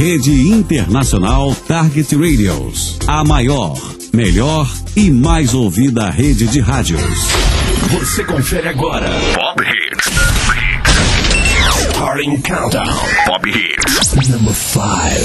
Rede Internacional Target Radios, a maior, melhor e mais ouvida rede de rádios. Você confere agora Pop Hits. Starting Countdown. Pop Hits. Number 5.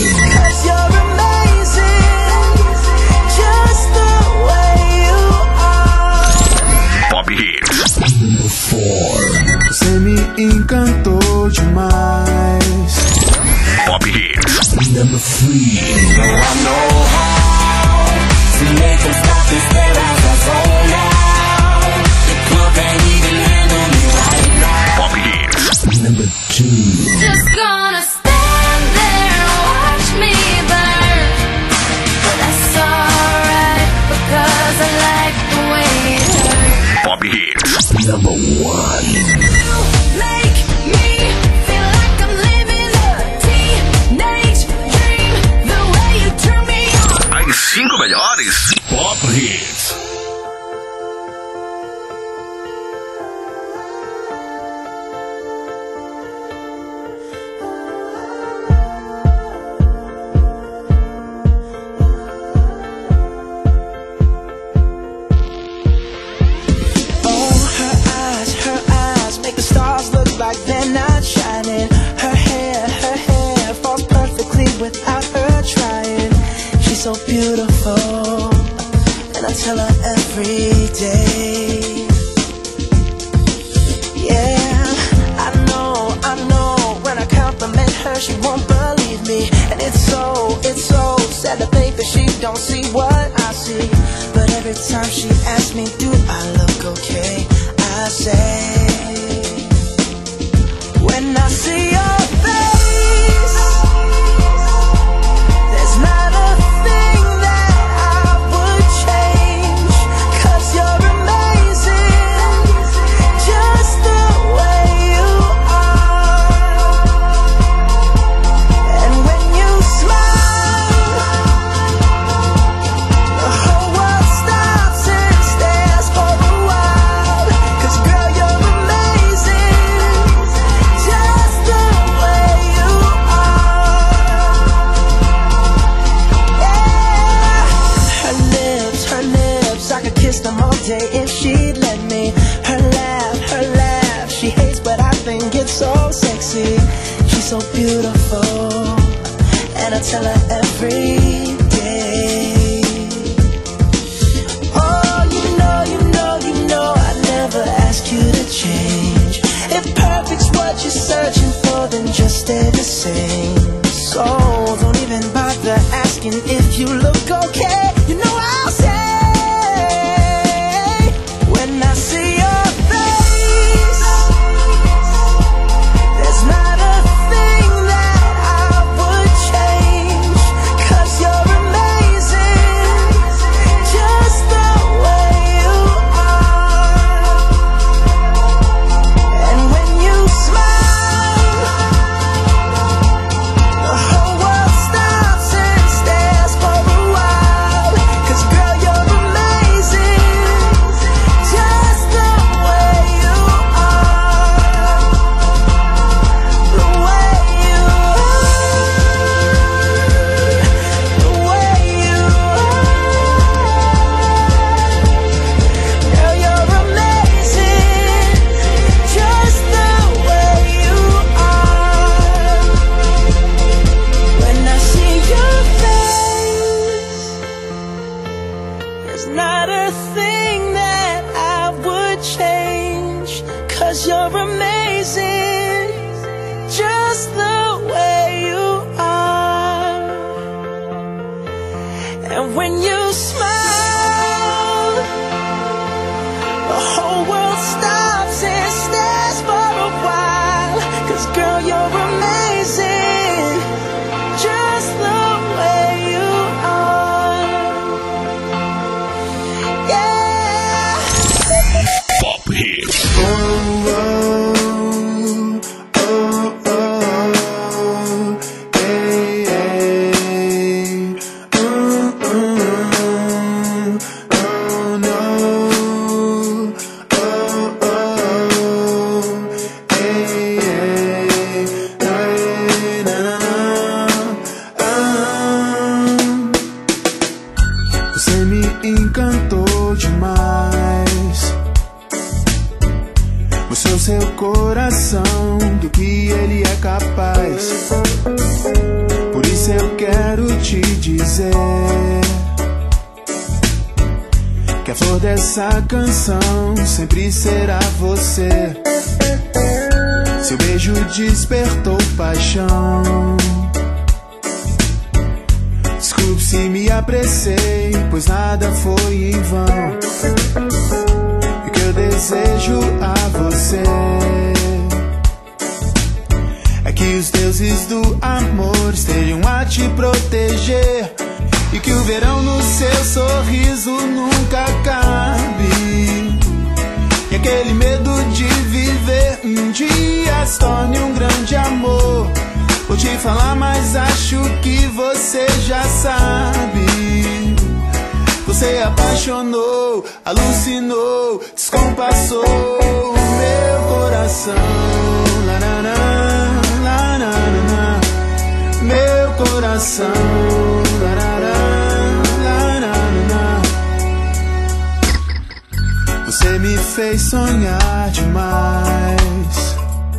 Pop Hits. Number 4. Você me encantou demais. Pop Hits. Number 3. No, I know how to make them stop and stare as I roll out. The club can't even handle me right now. Pop Hits. Number 2. Just gonna stand there and watch me burn. But that's alright because I like the way it hurts. Pop Hits. Number 1. You make me feel like I'm living a teenage dream. The way you turn me on. As 5 melhores Pop Hits. Like they're not shining. Her hair falls perfectly without her trying. She's so beautiful, and I tell her every day. Yeah, I know. When I compliment her, she won't believe me, and it's so sad to think that she don't see what I see. But every time she asks me, do I look okay? I say, when I see your face, there's not a thing that I would change. 'Cause you're amazing, just the way you are. And when you smile, the whole world stops and stares for a while. 'Cause girl, you're amazing, just the way you are. Yeah. Her lips, I could kiss them all day if she'd let me. Her laugh, she hates but I think it's so sexy. She's so beautiful, and I tell her every day. Oh, you know, I never ask you to change. If perfect's what you're searching for, then just stay the same. So don't even bother asking if you look okay. You know I'll say, when I see your face, there's not a thing that I would change. 'Cause you're amazing, just the way you are. And when you smile, the whole world stops and stares for a while. 'Cause girl, you're amazing, just the way you are. The way you are. The way you are. Girl, you're amazing, just the way you are. When I see your face, there's not a thing that I would change. 'Cause you're amazing, just the way you are. And when you smile, the whole world stops and stares for a while. 'Cause girl, you're amazing, just the way you are. Yeah. Pop Hits. Oh, coração do que ele é capaz. Por isso eu quero te dizer que a flor dessa canção sempre será você. Seu beijo despertou paixão. Desculpe se me apressei, pois nada foi em vão. E o que eu desejo a você é que os deuses do amor estejam a te proteger, e que o verão no seu sorriso nunca acabe, e aquele medo de viver um dia se torne um grande amor. Vou te falar, mas acho que você já sabe. Você apaixonou, alucinou, descompassou meu coração. Lanana, lanana, meu coração. Lanana, lanana. Você me fez sonhar demais.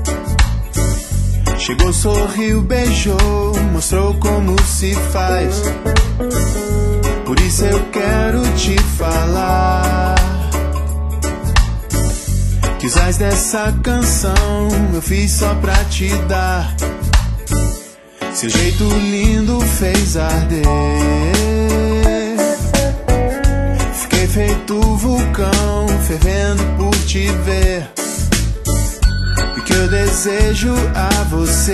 Chegou, sorriu, beijou, mostrou como se faz. Por isso eu quero te falar que os ais dessa canção eu fiz só pra te dar. Seu jeito lindo fez arder. Fiquei feito vulcão, fervendo por te ver. E o que eu desejo a você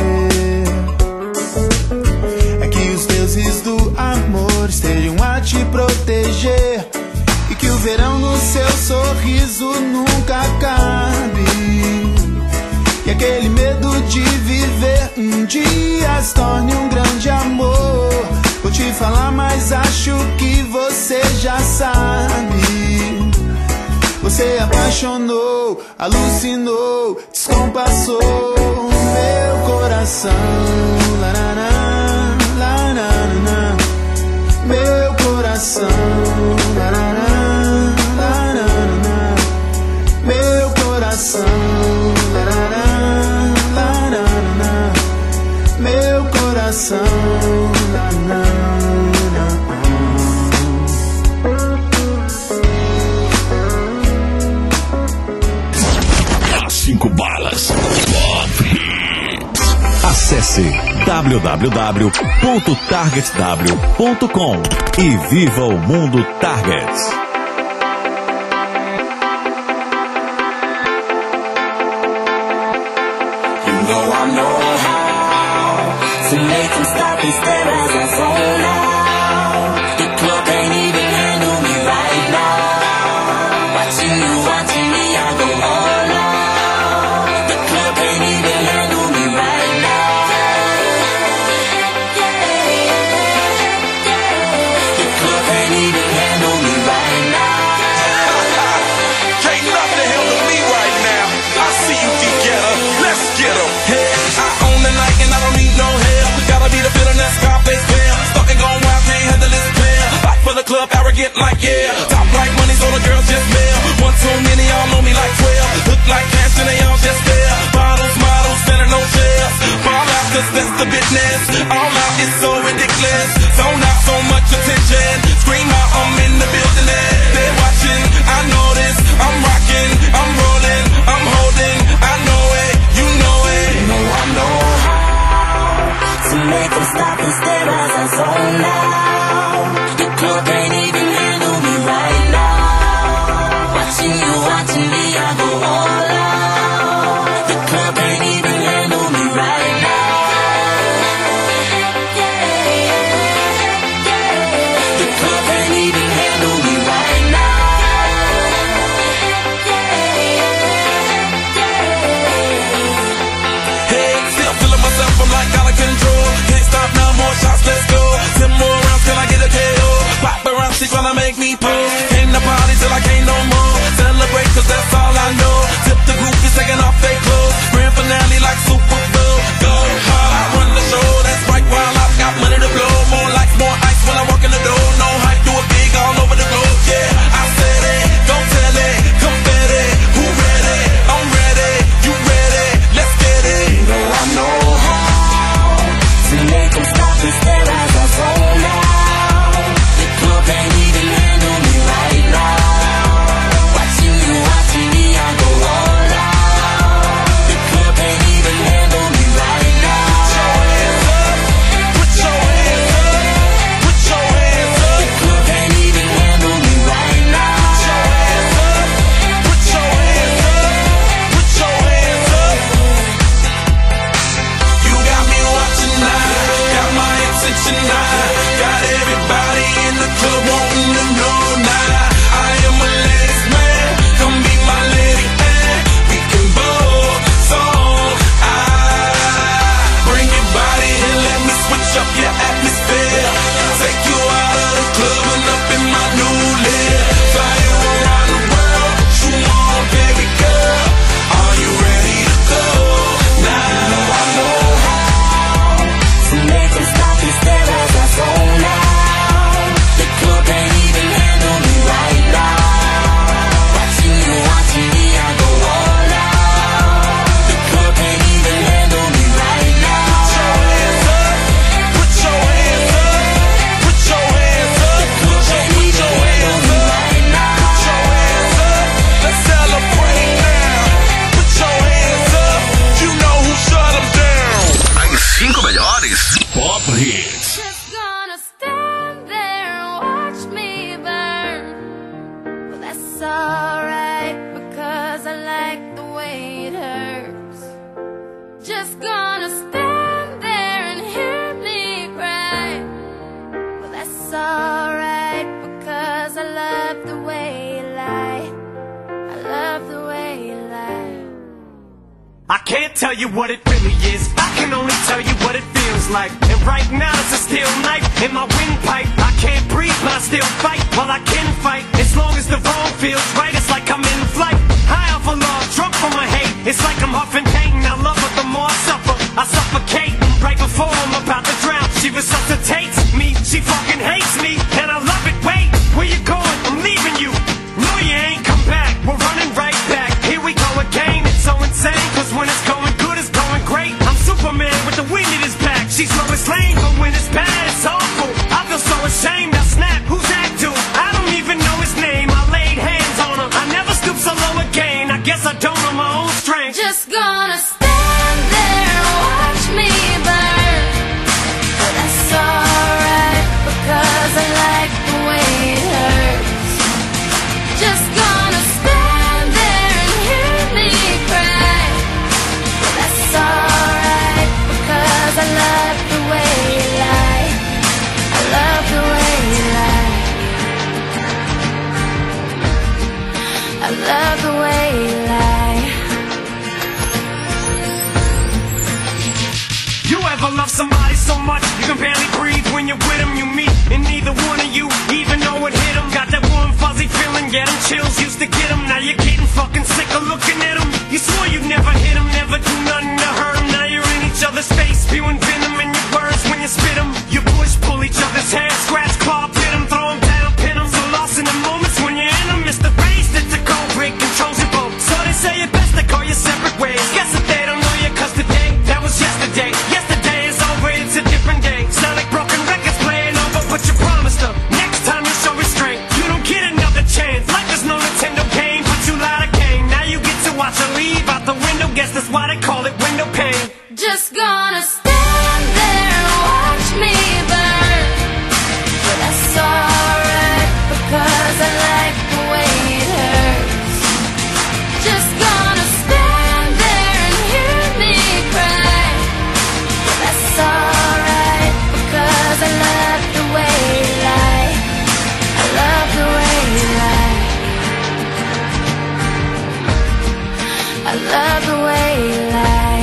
é que os deuses do amor estejam a te proteger, e que o verão no seu sorriso nunca acabe, e aquele medo de viver um dia se torne um grande amor. Vou te falar, mas acho que você já sabe. Você apaixonou, alucinou, descompassou meu coração. Lanana, lanana, meu coração. Lanana, lanana, meu coração. Lanana, lanana, meu coração. Lanana. 5 balas. Pop Hits. Acesse www.targetw.com e viva o mundo Target. You know I know how to make them stop and stare as I zone out. The club ain't even handle me right now. Watching you, watching me, I go all out. The club ain't even handle me right now. The club ain't even handle me right now. Can't nothing handle me right now. I see you can get her. Let's get her. Hey, I own the night and I don't need no help. Gotta be the feeling that Scarface feel. Stuck and gone wild, can't handle this player. Back for the club, arrogant like yeah. Top like money, so the girls just mail. One too many, y'all know me like 12. Look like cash and they all just there. Bottles, models, better no shares. Fall out, cause that's the business. All out is so ridiculous. Zone out, so much attention. Scream out, I'm in the building and they're watching. I know this, I'm rocking, I'm rolling, I'm holding. I know it, you know it. You know I know how to make them stop and stare as I zone out. The club ain't even handle me right now. Watching you, watching me, I go all out. The club ain't even handle me right now. The club ain't even handle me right now. Hey, still feeling myself, I'm like out of control. Can't stop now, more shots, let's go. 10 more rounds, can I get a KO? Pop around, she tryna make me pose. Came to party till I can't no more. Celebrate, cause that's all I know. Tip the group, is taking off their clothes. Grand finale like Super Bowl. Go hard, I run the show. That's right, while I've got money to blow. More lights, more ice when I walk in the door. No hype, do it big all over the globe. Yeah, I said it, don't tell it. Confetti, who ready? I'm ready. You Just gonna stand there and hear me cry. Well, that's alright, because I love the way you lie. I love the way you lie. I can't tell you what it really is, I can only tell you what it feels like. And right now it's a steel knife in my windpipe. I can't breathe but I still fight, while I can fight. As long as the wrong feels right, it's like I'm in flight. High off of love, drunk from my hate. It's like I'm huffing pain, I love her the more I suffer. I suffocate, right before I'm about to drown. She resuscitates me, she fucking hates me, and I love it. Wait, where you going? I'm leaving you. No, you ain't come back, we're running right back. Here we go again, it's so insane, cause when it's going good, it's going great. I'm Superman with the wind at his back. She's Lois Lane, but when it's bad, it's awful. I feel so ashamed, I snap, who's that dude? I don't even know his name, I laid hands on him. I never stoop so low again, I guess I don't know my own strength. Just gonna stand there and watch me burn. But that's alright, because I like the way it hurts. Just gonna stand there and hear me cry. But that's alright, because I love the way you lie. I love the way you lie. I love the way you lie. You ever love somebody so much you can barely breathe when you're with them? You meet and neither one of you even know it hit them. Got that warm fuzzy feeling, get them chills, used to get them. Now you're getting fucking sick of looking at them. You swore you'd never hit them, never do nothing to hurt them. Now you're in each other's face, spewing venom in your words when you spit them. You push, pull each other's hair, scratch, claw, pit them, throw them down, pin them. So lost in the moments when you're in them. It's the race that's a cold break, controls your boat. So they say it best to call you separate ways. Guess that they don't know you, cause today, that was yesterday. Yesterday is over, it's a different day. Sound like broken records playing over, but you promised them next time you show restraint. You don't get another chance. Life is no Nintendo game, but you lied again. Now you get to watch her leave out the window. Guess that's why they call it window pane. Just gonna stand there and watch me burn. But that's alright, because I like the way it hurts. Just gonna stand there and hear me cry. But that's alright, because I love the way you lie. I love the way you lie. I love the way you lie.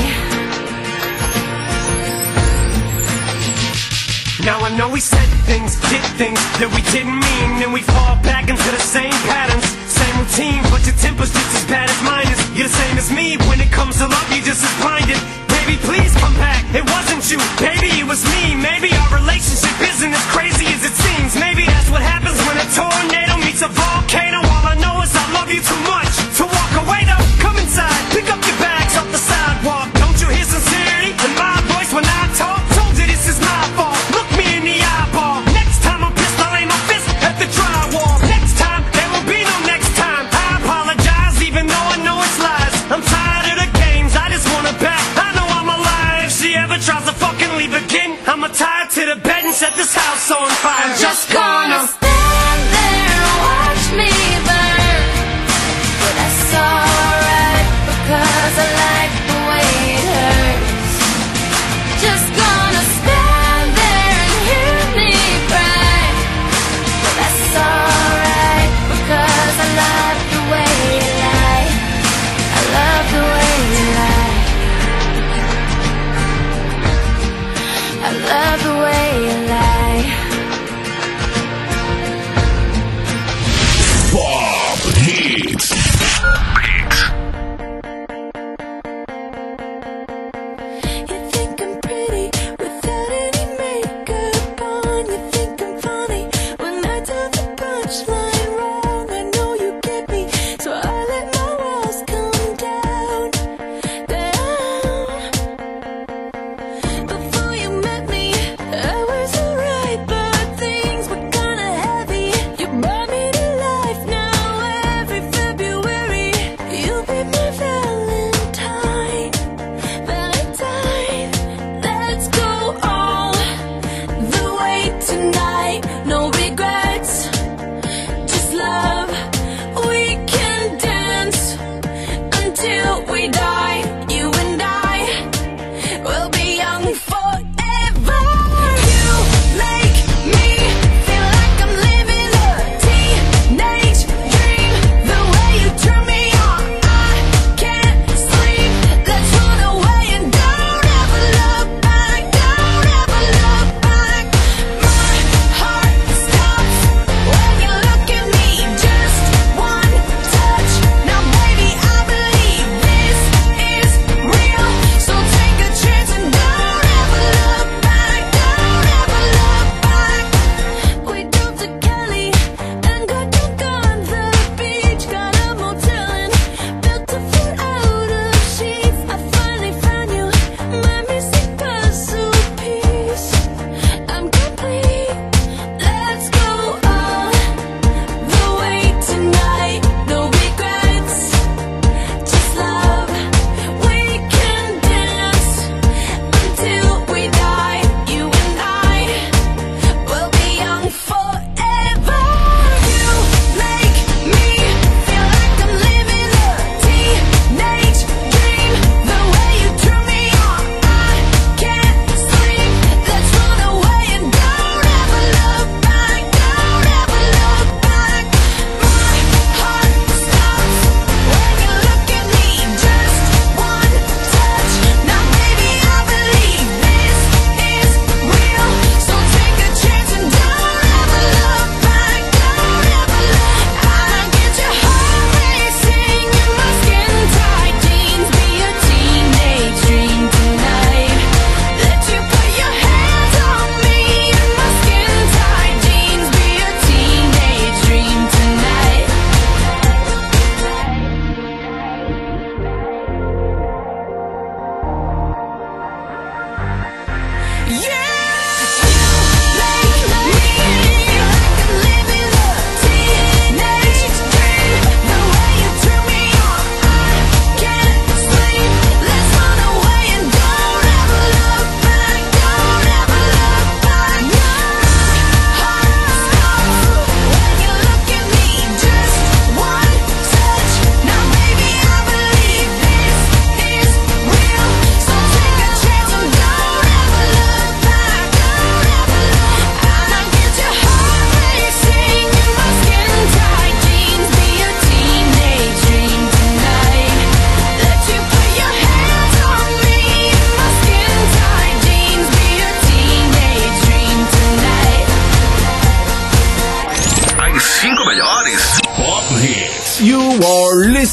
Now I know we said things, did things that we didn't mean, and we fall back into the same patterns, same routine, but your temper's just as bad as mine is. You're the same as me, when it comes to love, you're just as blinded. Baby, please come back, it wasn't you, baby, it was me. Maybe our relationship isn't as crazy as it seems. Maybe that's what happens when a tornado meets a volcano. All I know is I love you too much to walk away though. Come inside, pick up your bags off the sidewalk. Don't you hear sincerity in my voice when I talk? Told you this is my fault, look me in the eyeball. Next time I'm pissed, I'll aim my fist at the drywall. Next time, there will be no next time. I apologize even though I know it's lies. I'm tired of the games, I just want her back. I know I'm alive, if she ever tries to fucking leave again, I'ma tie her to the bed and set this house on fire. I'm just gonna stand there and watch me burn. But that's alright, because I like the way it hurts. Just gonna stand there and hear me cry. But that's alright, because I love the way you lie. I love the way you lie. I love the way you lie.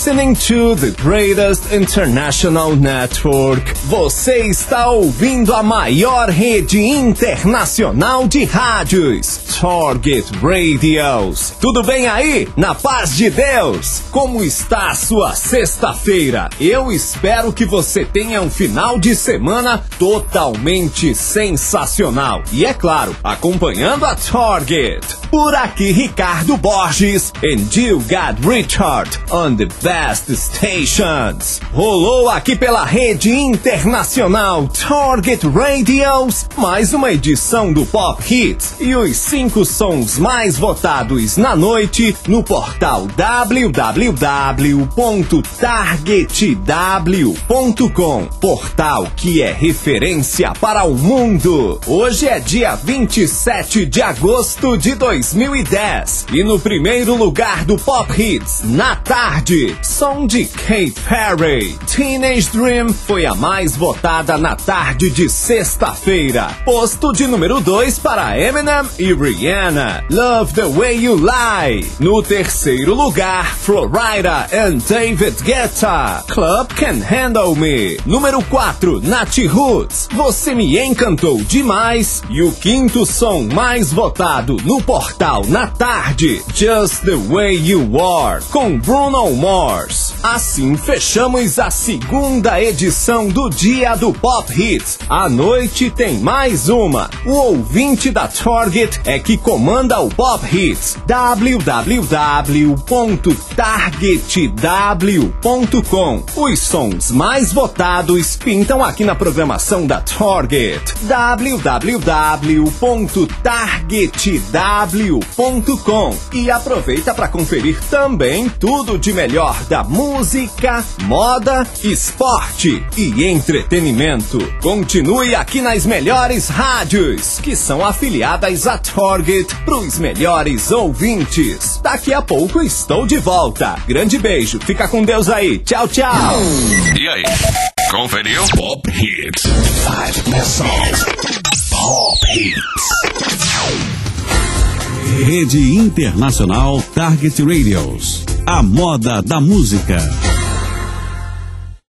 listening to the greatest international network. Você está ouvindo a maior rede internacional de rádios, Target Radios. Tudo bem aí? Na paz de Deus? Como está a sua sexta-feira? Eu espero que você tenha um final de semana totalmente sensacional. E é claro, acompanhando a Target. Por aqui, Ricardo Borges, and you got Richard on the best stations. Rolou aqui pela rede internacional Target Radios, mais uma edição do Pop Hits e os 5 sons mais votados na noite no portal www.targetw.com, portal que é referência para o mundo. Hoje é dia 27 de agosto de 2010 e no primeiro lugar do Pop Hits, na tarde, som de Katy Perry, Teenage Dream, foi a mais votada na tarde de sexta-feira. Posto de número 2 para Eminem e Rihanna, Love the Way You Lie. No terceiro lugar, Florida and David Guetta, Club Can Handle Me. Número 4, Nat Roots, Você Me Encantou Demais. E o quinto som mais votado no portal na tarde, Just the Way You Are, com Bruno Mars. Assim fechamos a segunda edição do Dia do Pop Hits. À noite tem mais uma. O ouvinte da Target é que comanda o Pop Hits. www.targetw.com. Os sons mais votados pintam aqui na programação da Target. www.targetw.com. E aproveita para conferir também tudo de melhor da música, moda, esporte e entretenimento. Continue aqui nas melhores rádios, que são afiliadas à Target, pros melhores ouvintes. Daqui a pouco estou de volta. Grande beijo, fica com Deus aí. Tchau, tchau. E aí, conferiu? Pop Hits. 5 best songs. Pop Hits. Rede Internacional Target Radios. A moda da música.